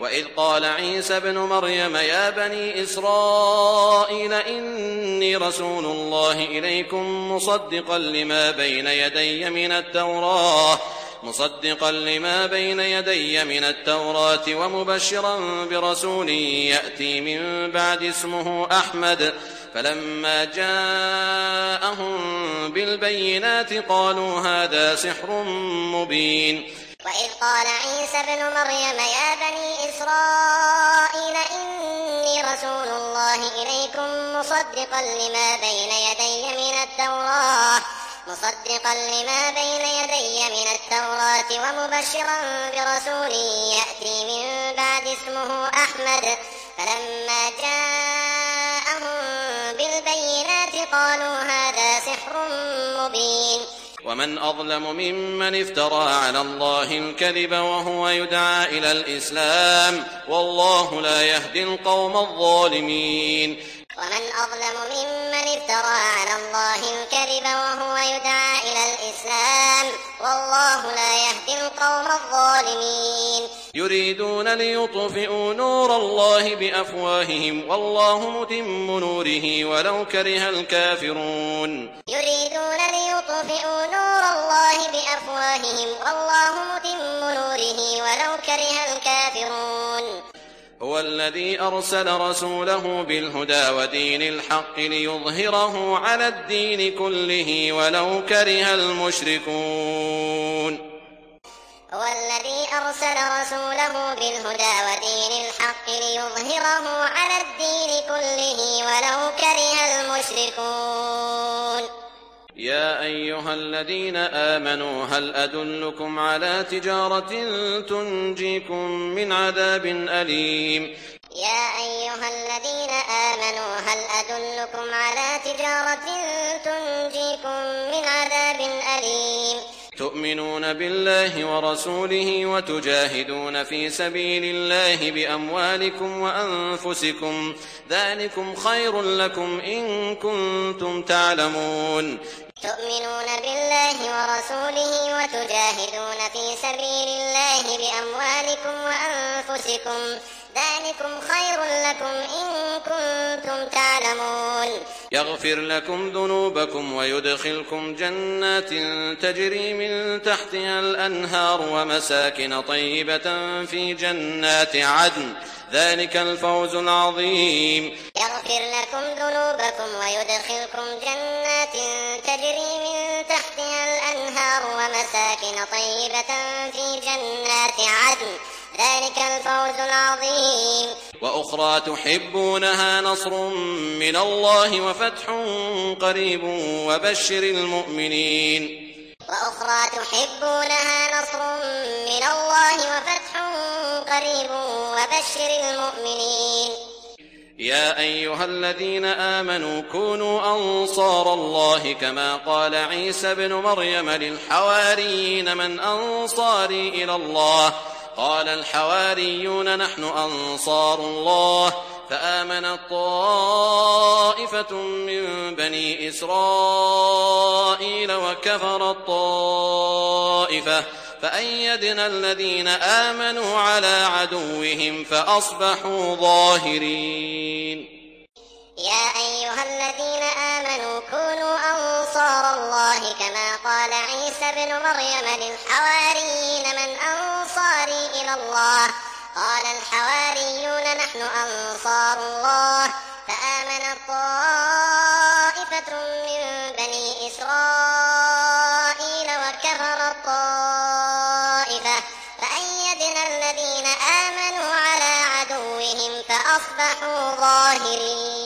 وإذ قال عيسى ابن مريم يا بني إسرائيل إني رسول الله إليكم مصدقا لما بين يدي من التوراة ومبشرا برسول يأتي من بعد اسمه أحمد فلما جاءهم بالبينات قالوا هذا سحر مبين. وإذ قال عيسى ابن مريم يا بني إسرائيل إني رسول الله إليكم مصدقا لما بين يدي من التوراة ومبشرا برسول يأتي من بعد اسمه أحمد فلما جاءهم بالبينات قالوا هذا سحر مبين. ومن أظلم ممن افترى على الله الكذب وهو يدعى إلى الإسلام والله لا يهدي القوم الظالمين. ومن أظلم ممن افترى على الله الكذب وهو يدعى إلى الإسلام والله لا يهدي القوم الظالمين. يريدون ليطفئوا نور الله بأفواههم والله متم نوره ولو كره الكافرون. يريدون ليطفئوا نور الله بأفواههم والله متم نوره ولو كره الكافرون. هو الذي أرسل رسوله بالهدى ودين الحق ليظهره على الدين كله ولو كره المشركون. هو الذي أرسل رسوله بالهدى ودين الحق ليظهره على الدين كله ولو كره المشركون. يا أيها الذين آمنوا هل أدلكم على تجارة تنجيكم من عذاب أليم. يا أيها الذين آمنوا هل أدلكم على تجارة تنجيكم من عذاب أليم. تؤمنون بالله ورسوله وتجاهدون في سبيل الله بأموالكم وأنفسكم ذلكم خير لكم إن كنتم تعلمون. تؤمنون بالله ورسوله وتجاهدون في سبيل الله بأموالكم وأنفسكم ذلكم خير لكم إن كنتم تعلمون. يغفر لكم ذنوبكم ويدخلكم جنات تجري من تحتها الأنهار ومساكن طيبة في جنات عدن ذلك الفوز العظيم. يغفر لكم ذنوبكم ويدخلكم جنات تجري من تحتها الأنهار ومساكن طيبة في جنات عدن ذلك الفوز العظيم. وأخرى تحبونها نصر من الله وفتح قريب وبشر المؤمنين. وأخرى تحبونها نصر من الله وفتح قريب وبشر المؤمنين. يا أيها الذين آمنوا كونوا أنصار الله كما قال عيسى ابن مريم للحواريين من أنصاري إلى الله قال الحواريون نحن أنصار الله فآمنت طائفة من بني إسرائيل وكفرت طائفة فأيدنا الذين آمنوا على عدوهم فأصبحوا ظاهرين. يا أيها الذين آمنوا كونوا أنصار الله كما قال عيسى ابن مريم للحواريين من أنصاري إلى الله قال الحواريون نحن أنصار الله فآمنت طائفة من بني إسرائيل وكفرت طائفة فأيدنا الذين آمنوا على عدوهم فأصبحوا ظاهرين.